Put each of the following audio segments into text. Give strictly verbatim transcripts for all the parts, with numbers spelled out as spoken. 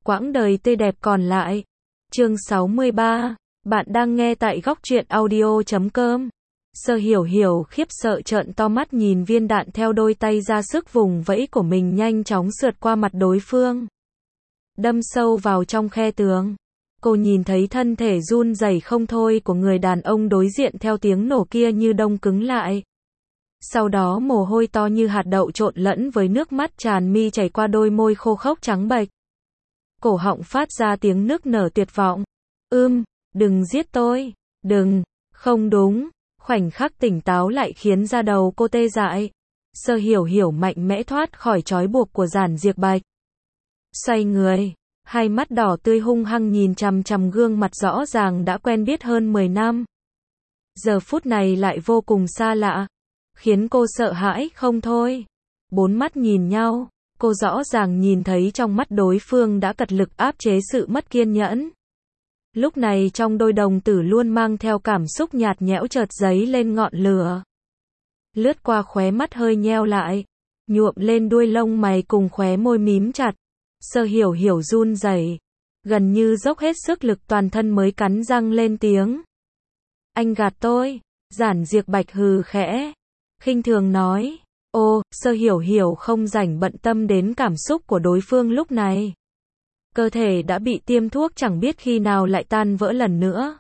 quãng đời tươi đẹp còn lại. Chương sáu mươi ba. Bạn đang nghe tại góc truyện audio chấm com. Sơ Hiểu Hiểu khiếp sợ trợn to mắt nhìn viên đạn theo đôi tay ra sức vùng vẫy của mình nhanh chóng sượt qua mặt đối phương, đâm sâu vào trong khe tường. Cô nhìn thấy thân thể run rẩy không thôi của người đàn ông đối diện theo tiếng nổ kia như đông cứng lại. Sau đó mồ hôi to như hạt đậu trộn lẫn với nước mắt tràn mi chảy qua đôi môi khô khốc trắng bệch. Cổ họng phát ra tiếng nức nở tuyệt vọng. Ưm, đừng giết tôi, đừng, không đúng. Khoảnh khắc tỉnh táo lại khiến da đầu cô tê dại. Sơ Hiểu Hiểu mạnh mẽ thoát khỏi trói buộc của Giản Diệp Bạch. Xoay người, hai mắt đỏ tươi hung hăng nhìn chằm chằm gương mặt rõ ràng đã quen biết hơn mười năm. Giờ phút này lại vô cùng xa lạ, khiến cô sợ hãi không thôi. Bốn mắt nhìn nhau, cô rõ ràng nhìn thấy trong mắt đối phương đã cật lực áp chế sự mất kiên nhẫn. Lúc này trong đôi đồng tử luôn mang theo cảm xúc nhạt nhẽo chợt dấy lên ngọn lửa. Lướt qua khóe mắt hơi nheo lại, nhuộm lên đuôi lông mày cùng khóe môi mím chặt. Sơ Hiểu Hiểu run rẩy, gần như dốc hết sức lực toàn thân mới cắn răng lên tiếng. Anh gạt tôi. Giản Diệp Bạch hừ khẽ, khinh thường nói. Ô, Sơ Hiểu Hiểu không rảnh bận tâm đến cảm xúc của đối phương lúc này. Cơ thể đã bị tiêm thuốc chẳng biết khi nào lại tan vỡ lần nữa.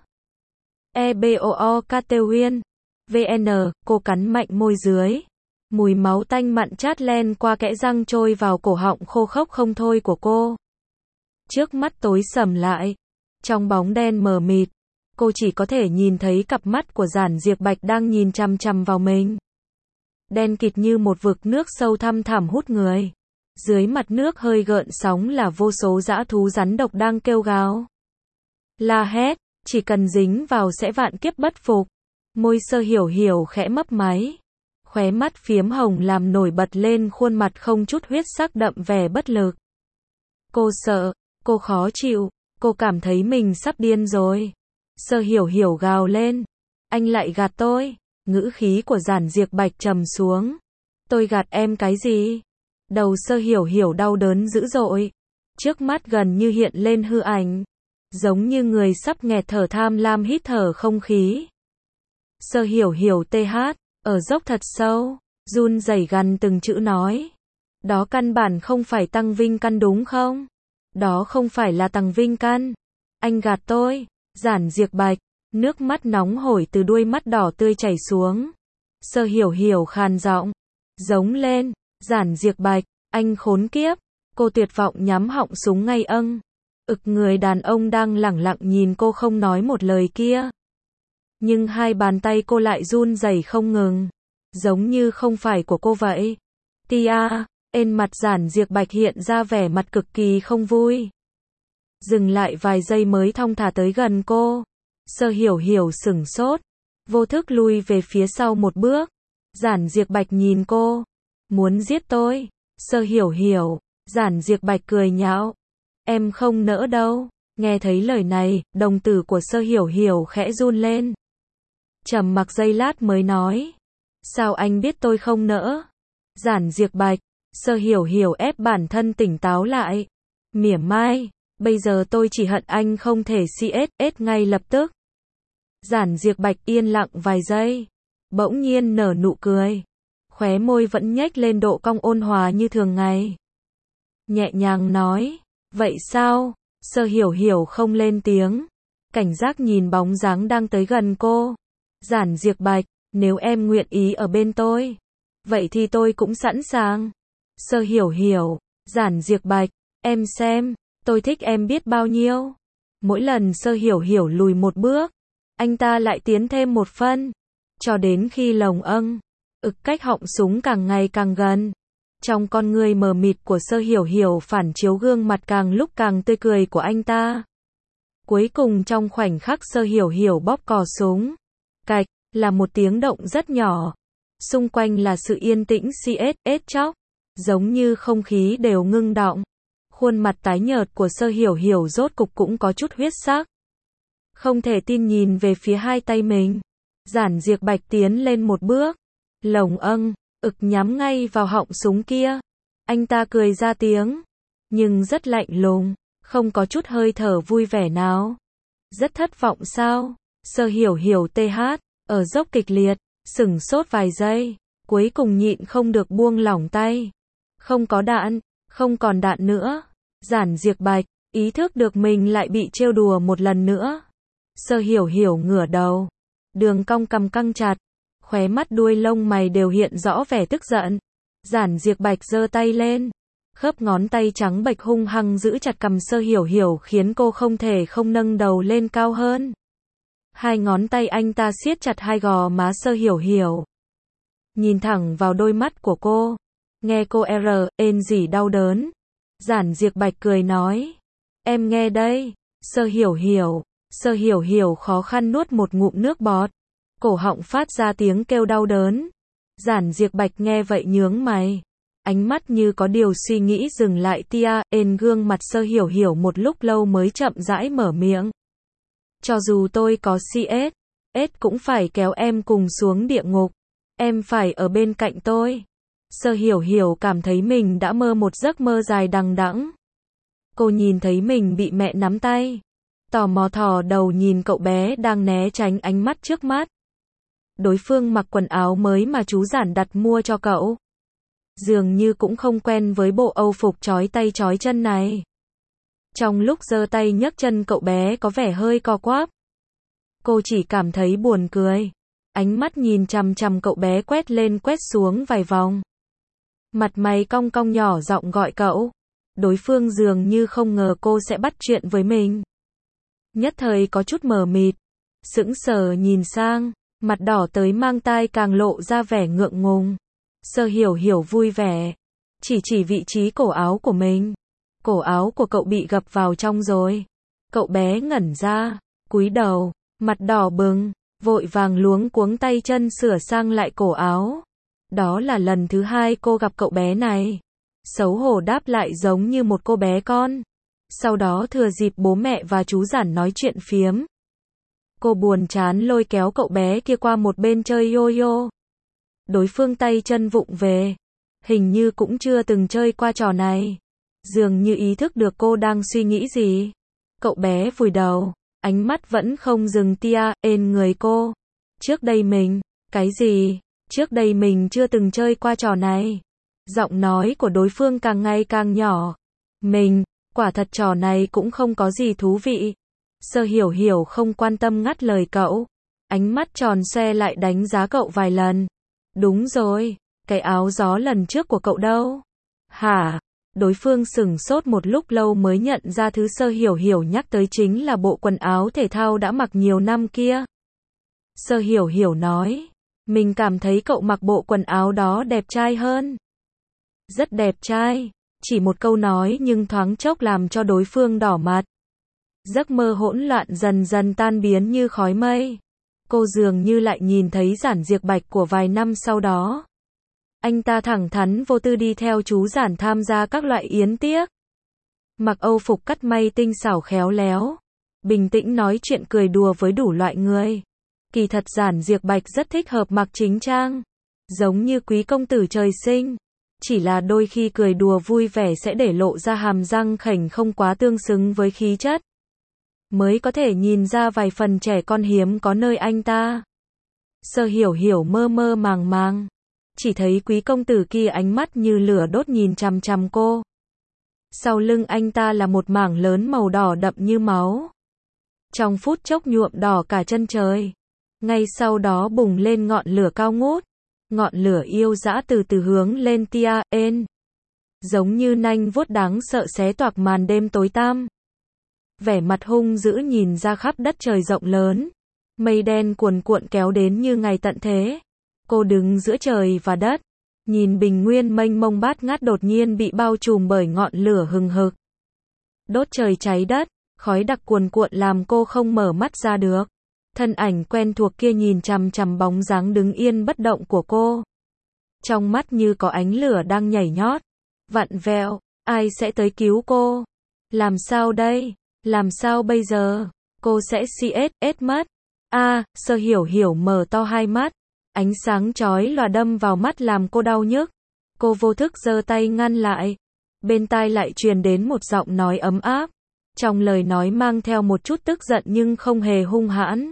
E B O O Catewin. vê en, cô cắn mạnh môi dưới. Mùi máu tanh mặn chát len qua kẽ răng trôi vào cổ họng khô khốc không thôi của cô. Trước mắt tối sầm lại. Trong bóng đen mờ mịt, cô chỉ có thể nhìn thấy cặp mắt của Giản Diệp Bạch đang nhìn chằm chằm vào mình. Đen kịt như một vực nước sâu thăm thẳm hút người. Dưới mặt nước hơi gợn sóng là vô số dã thú rắn độc đang kêu gào. La hét, chỉ cần dính vào sẽ vạn kiếp bất phục. Môi Sơ Hiểu Hiểu khẽ mấp máy. Khóe mắt phiếm hồng làm nổi bật lên khuôn mặt không chút huyết sắc đậm vẻ bất lực. Cô sợ, cô khó chịu, cô cảm thấy mình sắp điên rồi. Sơ Hiểu Hiểu gào lên. Anh lại gạt tôi. Ngữ khí của Giản Diệp Bạch trầm xuống. Tôi gạt em cái gì? Đầu Sơ Hiểu Hiểu đau đớn dữ dội. Trước mắt gần như hiện lên hư ảnh. Giống như người sắp nghẹt thở tham lam hít thở không khí. Sơ Hiểu Hiểu tê hát, ở dốc thật sâu, run rẩy gằn từng chữ nói. Đó căn bản không phải tăng vinh căn đúng không? Đó không phải là tăng vinh căn. Anh gạt tôi. Giản Diệp Bạch, nước mắt nóng hổi từ đuôi mắt đỏ tươi chảy xuống. Sơ Hiểu Hiểu khàn giọng, giống lên. Giản Diệp Bạch, anh khốn kiếp. Cô tuyệt vọng nhắm họng súng ngay âng. Ực người đàn ông đang lẳng lặng nhìn cô không nói một lời kia. Nhưng hai bàn tay cô lại run rẩy không ngừng. Giống như không phải của cô vậy. Tia, trên mặt Giản Diệp Bạch hiện ra vẻ mặt cực kỳ không vui. Dừng lại vài giây mới thong thả tới gần cô. Sơ Hiểu Hiểu sửng sốt, vô thức lui về phía sau một bước. Giản Diệp Bạch nhìn cô. Muốn giết tôi? Sơ Hiểu Hiểu. Giản Diệp Bạch cười nhạo. Em không nỡ đâu. Nghe thấy lời này, đồng tử của Sơ Hiểu Hiểu khẽ run lên. Trầm mặc giây lát mới nói. Sao anh biết tôi không nỡ? Giản Diệp Bạch. Sơ Hiểu Hiểu ép bản thân tỉnh táo lại. Mỉa mai. Bây giờ tôi chỉ hận anh không thể xê ét ét ngay lập tức. Giản Diệp Bạch yên lặng vài giây. Bỗng nhiên nở nụ cười. Khóe môi vẫn nhếch lên độ cong ôn hòa như thường ngày. Nhẹ nhàng nói. Vậy sao? Sơ Hiểu Hiểu không lên tiếng. Cảnh giác nhìn bóng dáng đang tới gần cô. Giản Diệp Bạch, nếu em nguyện ý ở bên tôi, vậy thì tôi cũng sẵn sàng. Sơ Hiểu Hiểu. Giản Diệp Bạch, em xem, tôi thích em biết bao nhiêu. Mỗi lần Sơ Hiểu Hiểu lùi một bước, anh ta lại tiến thêm một phân. Cho đến khi lồng âng, ực cách họng súng càng ngày càng gần. Trong con người mờ mịt của Sơ Hiểu Hiểu phản chiếu gương mặt càng lúc càng tươi cười của anh ta. Cuối cùng trong khoảnh khắc Sơ Hiểu Hiểu bóp cò súng, cạch, là một tiếng động rất nhỏ. Xung quanh là sự yên tĩnh xê ét ét chóc, giống như không khí đều ngưng đọng. Khuôn mặt tái nhợt của Sơ Hiểu Hiểu rốt cục cũng có chút huyết sắc. Không thể tin nhìn về phía hai tay mình. Giản Diệp Bạch tiến lên một bước. Lồng âng, ực nhắm ngay vào họng súng kia. Anh ta cười ra tiếng, nhưng rất lạnh lùng, không có chút hơi thở vui vẻ nào. Rất thất vọng sao? Sơ hiểu hiểu tê hát, ở dốc kịch liệt, sửng sốt vài giây, cuối cùng nhịn không được buông lỏng tay. Không có đạn, không còn đạn nữa. Giản Diệp Bạch, ý thức được mình lại bị trêu đùa một lần nữa. Sơ hiểu hiểu ngửa đầu, đường cong cằm căng chặt, khóe mắt đuôi lông mày đều hiện rõ vẻ tức giận. Giản Diệp Bạch giơ tay lên, khớp ngón tay trắng bệch hung hăng giữ chặt cằm Sơ hiểu hiểu khiến cô không thể không nâng đầu lên cao hơn. Hai ngón tay anh ta siết chặt hai gò má Sơ hiểu hiểu, nhìn thẳng vào đôi mắt của cô, nghe cô r, ên rỉ đau đớn. Giản Diệp Bạch cười nói, em nghe đây. Sơ hiểu hiểu, Sơ hiểu hiểu khó khăn nuốt một ngụm nước bọt, cổ họng phát ra tiếng kêu đau đớn. Giản Diệp Bạch nghe vậy nhướng mày, ánh mắt như có điều suy nghĩ dừng lại tia, ên gương mặt Sơ hiểu hiểu một lúc lâu mới chậm rãi mở miệng. Cho dù tôi có xê ét, ét cũng phải kéo em cùng xuống địa ngục, em phải ở bên cạnh tôi. Sơ hiểu hiểu cảm thấy mình đã mơ một giấc mơ dài đằng đẵng. Cô nhìn thấy mình bị mẹ nắm tay, tò mò thò đầu nhìn cậu bé đang né tránh ánh mắt trước mắt. Đối phương mặc quần áo mới mà chú Giản đặt mua cho cậu, dường như cũng không quen với bộ âu phục chói tay chói chân này. Trong lúc giơ tay nhấc chân cậu bé có vẻ hơi co quắp. Cô chỉ cảm thấy buồn cười, ánh mắt nhìn chằm chằm cậu bé quét lên quét xuống vài vòng. Mặt mày cong cong nhỏ giọng gọi cậu. Đối phương dường như không ngờ cô sẽ bắt chuyện với mình. Nhất thời có chút mờ mịt, sững sờ nhìn sang, mặt đỏ tới mang tai càng lộ ra vẻ ngượng ngùng. Sơ hiểu hiểu vui vẻ, chỉ chỉ vị trí cổ áo của mình. Cổ áo của cậu bị gập vào trong rồi. Cậu bé ngẩn ra, cúi đầu, mặt đỏ bừng, vội vàng luống cuống tay chân sửa sang lại cổ áo. Đó là lần thứ hai cô gặp cậu bé này. Xấu hổ đáp lại giống như một cô bé con. Sau đó thừa dịp bố mẹ và chú Giản nói chuyện phiếm, cô buồn chán lôi kéo cậu bé kia qua một bên chơi yo-yo. Đối phương tay chân vụng về, hình như cũng chưa từng chơi qua trò này. Dường như ý thức được cô đang suy nghĩ gì. Cậu bé vùi đầu, ánh mắt vẫn không dừng tia, ên người cô. Trước đây mình, cái gì? Trước đây mình chưa từng chơi qua trò này. Giọng nói của đối phương càng ngày càng nhỏ. Mình, quả thật trò này cũng không có gì thú vị. Sơ hiểu hiểu không quan tâm ngắt lời cậu. Ánh mắt tròn xoe lại đánh giá cậu vài lần. Đúng rồi, cái áo gió lần trước của cậu đâu? Hả? Đối phương sửng sốt một lúc lâu mới nhận ra thứ Sơ hiểu hiểu nhắc tới chính là bộ quần áo thể thao đã mặc nhiều năm kia. Sơ hiểu hiểu nói, mình cảm thấy cậu mặc bộ quần áo đó đẹp trai hơn. Rất đẹp trai. Chỉ một câu nói nhưng thoáng chốc làm cho đối phương đỏ mặt. Giấc mơ hỗn loạn dần dần tan biến như khói mây. Cô dường như lại nhìn thấy Giản Diệp Bạch của vài năm sau đó. Anh ta thẳng thắn vô tư đi theo chú Giản tham gia các loại yến tiệc. Mặc âu phục cắt may tinh xảo khéo léo. Bình tĩnh nói chuyện cười đùa với đủ loại người. Kỳ thật Giản Diệp Bạch rất thích hợp mặc chính trang. Giống như quý công tử trời sinh. Chỉ là đôi khi cười đùa vui vẻ sẽ để lộ ra hàm răng khểnh không quá tương xứng với khí chất. Mới có thể nhìn ra vài phần trẻ con hiếm có nơi anh ta. Sơ hiểu hiểu mơ mơ màng màng. Chỉ thấy quý công tử kia ánh mắt như lửa đốt nhìn chằm chằm cô. Sau lưng anh ta là một mảng lớn màu đỏ đậm như máu. Trong phút chốc nhuộm đỏ cả chân trời. Ngay sau đó bùng lên ngọn lửa cao ngút. Ngọn lửa yêu dã từ từ hướng lên tia, ên. Giống như nanh vuốt đáng sợ xé toạc màn đêm tối tăm. Vẻ mặt hung dữ nhìn ra khắp đất trời rộng lớn. Mây đen cuồn cuộn kéo đến như ngày tận thế. Cô đứng giữa trời và đất. Nhìn bình nguyên mênh mông bát ngát đột nhiên bị bao trùm bởi ngọn lửa hừng hực. Đốt trời cháy đất, khói đặc cuồn cuộn làm cô không mở mắt ra được. Thân ảnh quen thuộc kia nhìn chằm chằm bóng dáng đứng yên bất động của cô. Trong mắt như có ánh lửa đang nhảy nhót. Vặn vẹo, ai sẽ tới cứu cô? Làm sao đây? Làm sao bây giờ? Cô sẽ xê ét ét mất. A, à, Sơ hiểu hiểu mở to hai mắt. Ánh sáng chói lòa đâm vào mắt làm cô đau nhức. Cô vô thức giơ tay ngăn lại. Bên tai lại truyền đến một giọng nói ấm áp. Trong lời nói mang theo một chút tức giận nhưng không hề hung hãn.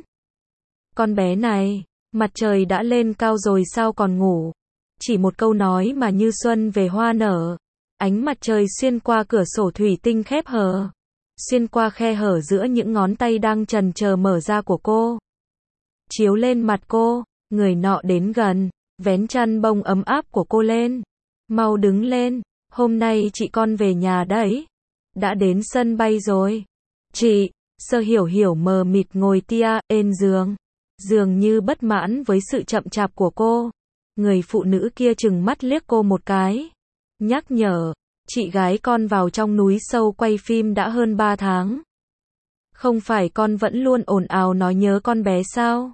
Con bé này, mặt trời đã lên cao rồi sao còn ngủ? Chỉ một câu nói mà như xuân về hoa nở. Ánh mặt trời xuyên qua cửa sổ thủy tinh khép hờ. Xuyên qua khe hở giữa những ngón tay đang chần chờ mở ra của cô. Chiếu lên mặt cô, người nọ đến gần, vén chăn bông ấm áp của cô lên. Mau đứng lên, hôm nay chị con về nhà đấy. Đã đến sân bay rồi. Chị, Sơ Hiểu Hiểu mờ mịt ngồi tia, ên giường. Dường như bất mãn với sự chậm chạp của cô. Người phụ nữ kia trừng mắt liếc cô một cái. Nhắc nhở, chị gái con vào trong núi sâu quay phim đã hơn ba tháng. Không phải con vẫn luôn ồn ào nói nhớ con bé sao?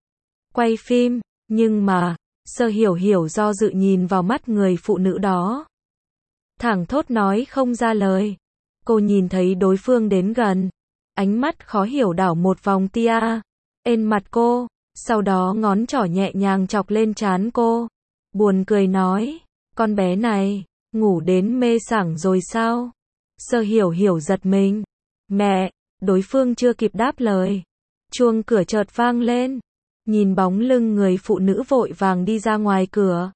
Quay phim, nhưng mà, Sơ Hiểu Hiểu do dự nhìn vào mắt người phụ nữ đó. Thẳng thốt nói không ra lời. Cô nhìn thấy đối phương đến gần. Ánh mắt khó hiểu đảo một vòng tia. Ên mặt cô, sau đó ngón trỏ nhẹ nhàng chọc lên trán cô. Buồn cười nói, con bé này, ngủ đến mê sảng rồi sao? Sơ Hiểu Hiểu giật mình. Mẹ, đối phương chưa kịp đáp lời. Chuông cửa chợt vang lên. Nhìn bóng lưng người phụ nữ vội vàng đi ra ngoài cửa.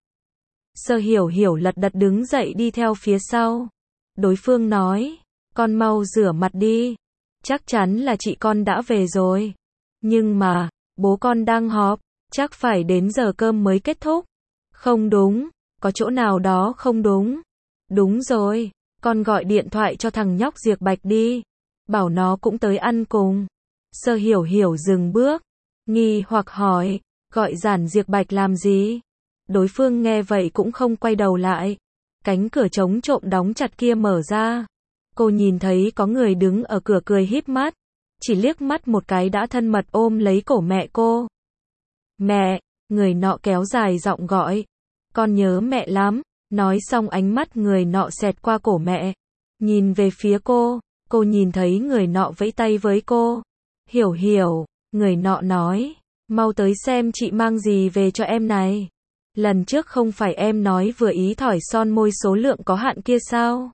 Sơ Hiểu Hiểu lật đật đứng dậy đi theo phía sau. Đối phương nói, con mau rửa mặt đi. Chắc chắn là chị con đã về rồi. Nhưng mà, bố con đang họp, chắc phải đến giờ cơm mới kết thúc. Không đúng, có chỗ nào đó không đúng. Đúng rồi, con gọi điện thoại cho thằng nhóc Diệp Bạch đi. Bảo nó cũng tới ăn cùng. Sơ Hiểu Hiểu dừng bước. Nghi hoặc hỏi, gọi giản Diệp Bạch làm gì? Đối phương nghe vậy cũng không quay đầu lại. Cánh cửa trống trộm đóng chặt kia mở ra. Cô nhìn thấy có người đứng ở cửa cười híp mắt. Chỉ liếc mắt một cái đã thân mật ôm lấy cổ mẹ cô. Mẹ, người nọ kéo dài giọng gọi. Con nhớ mẹ lắm. Nói xong ánh mắt người nọ xẹt qua cổ mẹ. Nhìn về phía cô, cô nhìn thấy người nọ vẫy tay với cô. Hiểu Hiểu, người nọ nói, mau tới xem chị mang gì về cho em này. Lần trước không phải em nói vừa ý thỏi son môi số lượng có hạn kia sao?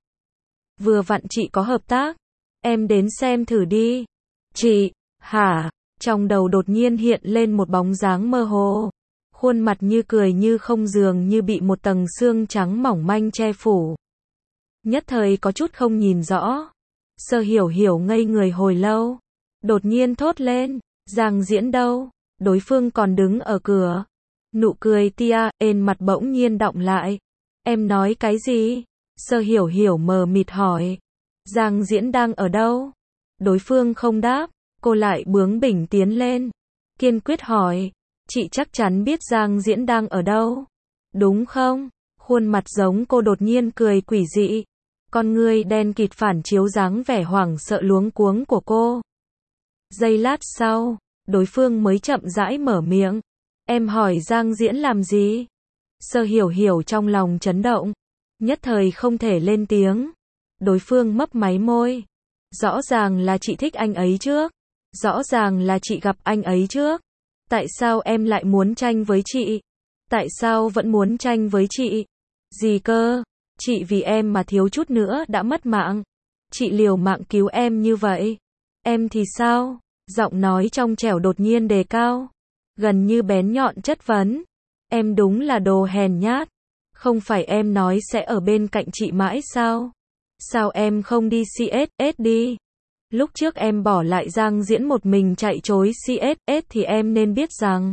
Vừa vặn chị có hợp tác. Em đến xem thử đi. Chị, hả? Trong đầu đột nhiên hiện lên một bóng dáng mơ hồ. Khuôn mặt như cười như không dường như bị một tầng xương trắng mỏng manh che phủ. Nhất thời có chút không nhìn rõ. Sơ Hiểu Hiểu ngây người hồi lâu. Đột nhiên thốt lên, Giang Diễn đâu? Đối phương còn đứng ở cửa. Nụ cười tia, ên mặt bỗng nhiên đọng lại. Em nói cái gì? Sơ Hiểu Hiểu mờ mịt hỏi. Giang Diễn đang ở đâu? Đối phương không đáp, cô lại bướng bỉnh tiến lên. Kiên quyết hỏi, chị chắc chắn biết Giang Diễn đang ở đâu? Đúng không? Khuôn mặt giống cô đột nhiên cười quỷ dị. Con ngươi đen kịt phản chiếu dáng vẻ hoảng sợ luống cuống của cô. Giây lát sau, đối phương mới chậm rãi mở miệng. Em hỏi Giang Diễn làm gì? Sơ Hiểu Hiểu trong lòng chấn động. Nhất thời không thể lên tiếng. Đối phương mấp máy môi. Rõ ràng là chị thích anh ấy trước. Rõ ràng là chị gặp anh ấy trước. Tại sao em lại muốn tranh với chị? Tại sao vẫn muốn tranh với chị? Gì cơ? Chị vì em mà thiếu chút nữa đã mất mạng. Chị liều mạng cứu em như vậy. Em thì sao? Giọng nói trong trẻo đột nhiên đề cao. Gần như bén nhọn chất vấn. Em đúng là đồ hèn nhát. Không phải em nói sẽ ở bên cạnh chị mãi sao? Sao em không đi xê ét ét đi? Lúc trước em bỏ lại Giang Diễn một mình chạy trối xê ét ét thì em nên biết rằng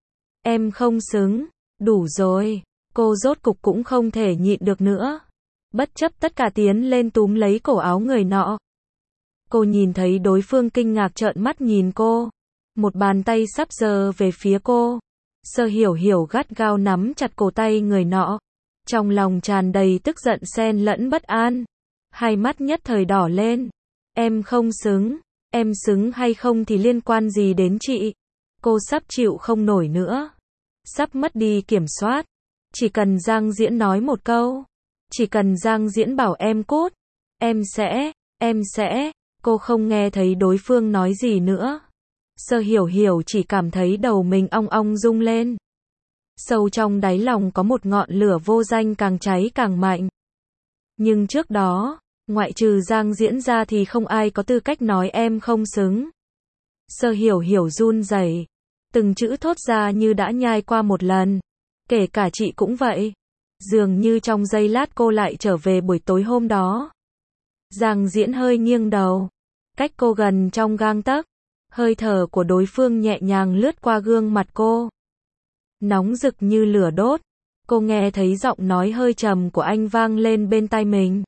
em không xứng. Đủ rồi. Cô rốt cục cũng không thể nhịn được nữa. Bất chấp tất cả tiến lên túm lấy cổ áo người nọ. Cô nhìn thấy đối phương kinh ngạc trợn mắt nhìn cô. Một bàn tay sắp giơ về phía cô. Sơ Hiểu Hiểu gắt gao nắm chặt cổ tay người nọ. Trong lòng tràn đầy tức giận xen lẫn bất an. Hai mắt nhất thời đỏ lên. Em không xứng. Em xứng hay không thì liên quan gì đến chị? Cô sắp chịu không nổi nữa. Sắp mất đi kiểm soát. Chỉ cần Giang Diễn nói một câu. Chỉ cần Giang Diễn bảo em cút. Em sẽ, em sẽ. Cô không nghe thấy đối phương nói gì nữa. Sơ Hiểu Hiểu chỉ cảm thấy đầu mình ong ong rung lên. Sâu trong đáy lòng có một ngọn lửa vô danh càng cháy càng mạnh. Nhưng trước đó, Ngoại trừ Giang Diễn ra thì không ai có tư cách nói em không xứng. Sơ Hiểu Hiểu run rẩy, từng chữ thốt ra như đã nhai qua một lần. Kể cả chị cũng vậy. Dường như trong giây lát cô lại trở về buổi tối hôm đó. Giang Diễn hơi nghiêng đầu, cách cô gần trong gang tấc. Hơi thở của đối phương nhẹ nhàng lướt qua gương mặt cô, nóng rực như lửa đốt. Cô nghe thấy giọng nói hơi trầm của anh vang lên bên tai mình.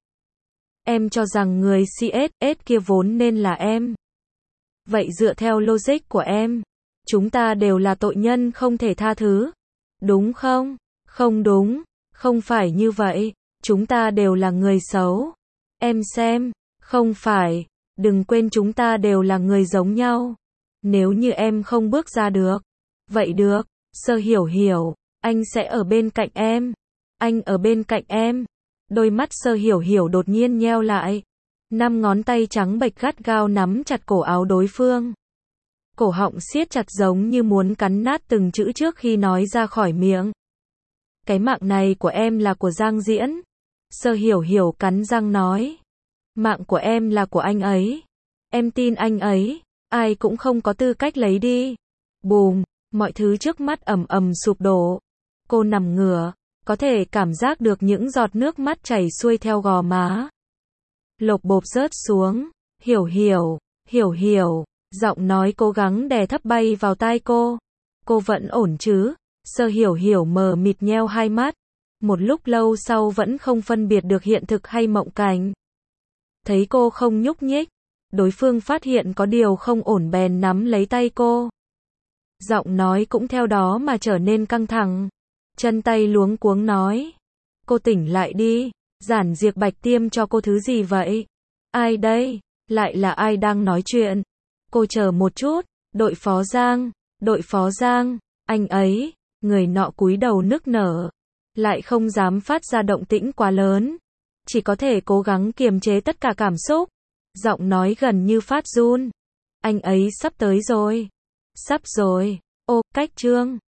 Em cho rằng người xê ét ét kia vốn nên là em. Vậy dựa theo logic của em, chúng ta đều là tội nhân không thể tha thứ, đúng không? Không đúng, không phải như vậy, chúng ta đều là người xấu. Em xem, không phải, đừng quên chúng ta đều là người giống nhau. Nếu như em không bước ra được, vậy được, Sơ Hiểu Hiểu, anh sẽ ở bên cạnh em. Anh ở bên cạnh em. Đôi mắt Sơ Hiểu Hiểu đột nhiên nheo lại. Năm ngón tay trắng bệch gắt gao nắm chặt cổ áo đối phương. Cổ họng siết chặt giống như muốn cắn nát từng chữ trước khi nói ra khỏi miệng. Cái mạng này của em là của Giang Diễn. Sơ Hiểu Hiểu cắn răng nói. Mạng của em là của anh ấy. Em tin anh ấy. Ai cũng không có tư cách lấy đi. Bùm, mọi thứ trước mắt ầm ầm sụp đổ. Cô nằm ngửa, có thể cảm giác được những giọt nước mắt chảy xuôi theo gò má. Lộp bộp rớt xuống. Hiểu Hiểu, Hiểu Hiểu. Giọng nói cố gắng đè thấp bay vào tai cô. Cô vẫn ổn chứ? Sơ Hiểu Hiểu mờ mịt nheo hai mắt. Một lúc lâu sau vẫn không phân biệt được hiện thực hay mộng cảnh. Thấy cô không nhúc nhích, đối phương phát hiện có điều không ổn bèn nắm lấy tay cô. Giọng nói cũng theo đó mà trở nên căng thẳng. Chân tay luống cuống nói. Cô tỉnh lại đi. Giản Diệp Bạch tiêm cho cô thứ gì vậy? Ai đây? Lại là ai đang nói chuyện? Cô chờ một chút. Đội phó Giang. Đội phó Giang. Anh ấy. Người nọ cúi đầu nức nở. Lại không dám phát ra động tĩnh quá lớn. Chỉ có thể cố gắng kiềm chế tất cả cảm xúc. Giọng nói gần như phát run. Anh ấy sắp tới rồi. Sắp rồi. Ô, cách trương.